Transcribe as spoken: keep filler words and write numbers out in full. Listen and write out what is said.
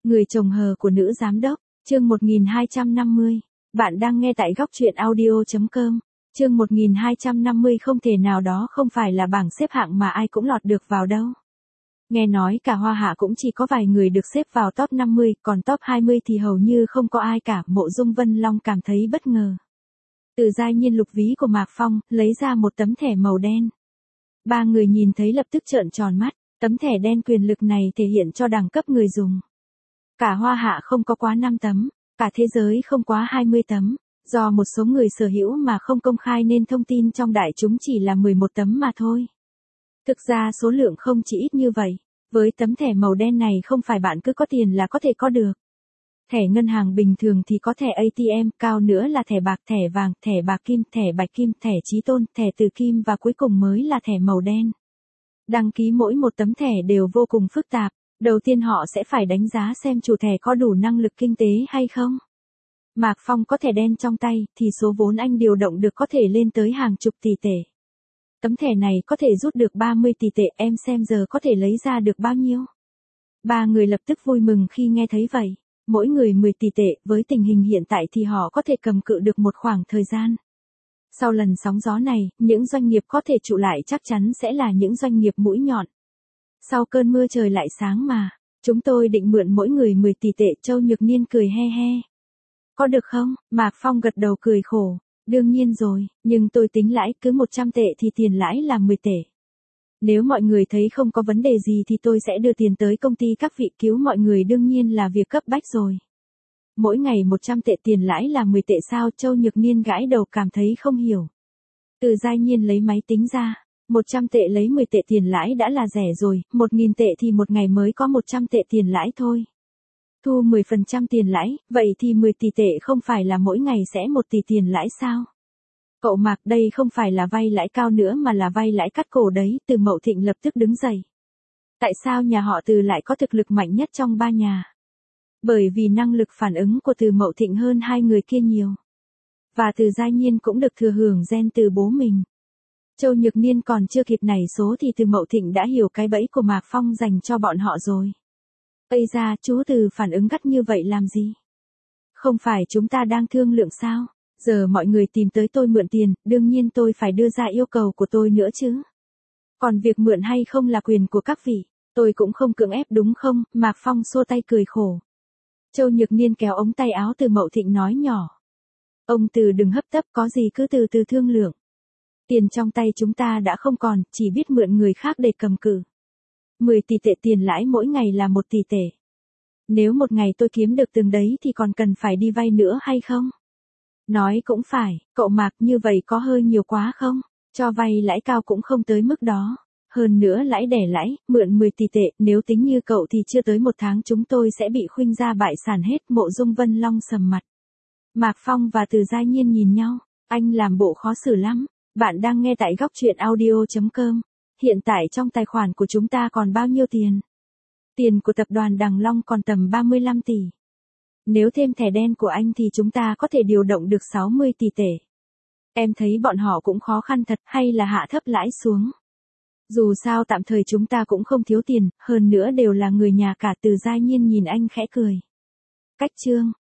Người chồng hờ của nữ giám đốc, chương một nghìn hai trăm năm mươi. Bạn đang nghe tại góc truyện audio chấm com. Chương một nghìn hai trăm năm mươi không thể nào đó không phải là bảng xếp hạng mà ai cũng lọt được vào đâu. Nghe nói cả Hoa Hạ cũng chỉ có vài người được xếp vào top năm mươi, còn top hai mươi thì hầu như không có ai cả. Mộ Dung Vân Long cảm thấy bất ngờ. Từ giai nhiên lục ví của Mạc Phong, lấy ra một tấm thẻ màu đen. Ba người nhìn thấy lập tức trợn tròn mắt, tấm thẻ đen quyền lực này thể hiện cho đẳng cấp người dùng. Cả Hoa Hạ không có quá năm tấm, cả thế giới không quá hai mươi tấm, do một số người sở hữu mà không công khai nên thông tin trong đại chúng chỉ là mười một tấm mà thôi. Thực ra số lượng không chỉ ít như vậy, với tấm thẻ màu đen này không phải bạn cứ có tiền là có thể có được. Thẻ ngân hàng bình thường thì có thẻ a tê em, cao nữa là thẻ bạc, thẻ vàng, thẻ bạc kim, thẻ bạch kim, thẻ chí tôn, thẻ từ kim và cuối cùng mới là thẻ màu đen. Đăng ký mỗi một tấm thẻ đều vô cùng phức tạp. Đầu tiên họ sẽ phải đánh giá xem chủ thẻ có đủ năng lực kinh tế hay không. Mạc Phong có thẻ đen trong tay thì số vốn anh điều động được có thể lên tới hàng chục tỷ tệ. Tấm thẻ này có thể rút được ba mươi tỷ tệ, em xem giờ có thể lấy ra được bao nhiêu. Ba người lập tức vui mừng khi nghe thấy vậy. Mỗi người mười tỷ tệ, với tình hình hiện tại thì họ có thể cầm cự được một khoảng thời gian. Sau lần sóng gió này, những doanh nghiệp có thể trụ lại chắc chắn sẽ là những doanh nghiệp mũi nhọn. Sau cơn mưa trời lại sáng mà, chúng tôi định mượn mỗi người mười tỷ tệ. Châu Nhược Niên cười he he. Có được không? Mạc Phong gật đầu cười khổ. Đương nhiên rồi, nhưng tôi tính lãi cứ một trăm tệ thì tiền lãi là mười tệ. Nếu mọi người thấy không có vấn đề gì thì tôi sẽ đưa tiền tới công ty các vị cứu mọi người, đương nhiên là việc cấp bách rồi. Mỗi ngày một trăm tệ tiền lãi là mười tệ sao? Châu Nhược Niên gãi đầu cảm thấy không hiểu. Từ giai nhiên lấy máy tính ra. một trăm tệ lấy mười tệ tiền lãi đã là rẻ rồi, một nghìn tệ thì một ngày mới có một trăm tệ tiền lãi thôi. Thu mười phần trăm tiền lãi, vậy thì mười tỷ tệ không phải là mỗi ngày sẽ một tỷ tiền lãi sao? Cậu Mạc, đây không phải là vay lãi cao nữa mà là vay lãi cắt cổ đấy. Từ Mậu Thịnh lập tức đứng dậy. Tại sao nhà họ Từ lại có thực lực mạnh nhất trong ba nhà? Bởi vì năng lực phản ứng của Từ Mậu Thịnh hơn hai người kia nhiều. Và Từ giai nhiên cũng được thừa hưởng gen từ bố mình. Châu Nhược Niên còn chưa kịp nảy số thì Từ Mậu Thịnh đã hiểu cái bẫy của Mạc Phong dành cho bọn họ rồi. Ây da, chú Từ phản ứng gắt như vậy làm gì? Không phải chúng ta đang thương lượng sao? Giờ mọi người tìm tới tôi mượn tiền, đương nhiên tôi phải đưa ra yêu cầu của tôi nữa chứ. Còn việc mượn hay không là quyền của các vị, tôi cũng không cưỡng ép đúng không? Mạc Phong xua tay cười khổ. Châu Nhược Niên kéo ống tay áo Từ Mậu Thịnh nói nhỏ. Ông Từ đừng hấp tấp, có gì cứ từ từ thương lượng. Tiền trong tay chúng ta đã không còn, chỉ biết mượn người khác để cầm cự. mười tỷ tệ tiền lãi mỗi ngày là một tỷ tệ. Nếu một ngày tôi kiếm được từng đấy thì còn cần phải đi vay nữa hay không? Nói cũng phải, cậu Mạc, như vậy có hơi nhiều quá không? Cho vay lãi cao cũng không tới mức đó. Hơn nữa lãi đẻ lãi, mượn mười tỷ tệ, nếu tính như cậu thì chưa tới một tháng chúng tôi sẽ bị khuynh gia bại sản hết. Mộ Dung Vân Long sầm mặt. Mạc Phong và Từ giai nhiên nhìn nhau, anh làm bộ khó xử lắm. Bạn đang nghe tại góc truyện audio chấm com. Hiện tại trong tài khoản của chúng ta còn bao nhiêu tiền? Tiền của tập đoàn Đằng Long còn tầm ba mươi lăm tỷ. Nếu thêm thẻ đen của anh thì chúng ta có thể điều động được sáu mươi tỷ tệ. Em thấy bọn họ cũng khó khăn thật, hay là hạ thấp lãi xuống? Dù sao tạm thời chúng ta cũng không thiếu tiền, hơn nữa đều là người nhà cả. Từ giai nhiên nhìn anh khẽ cười. Cách chương,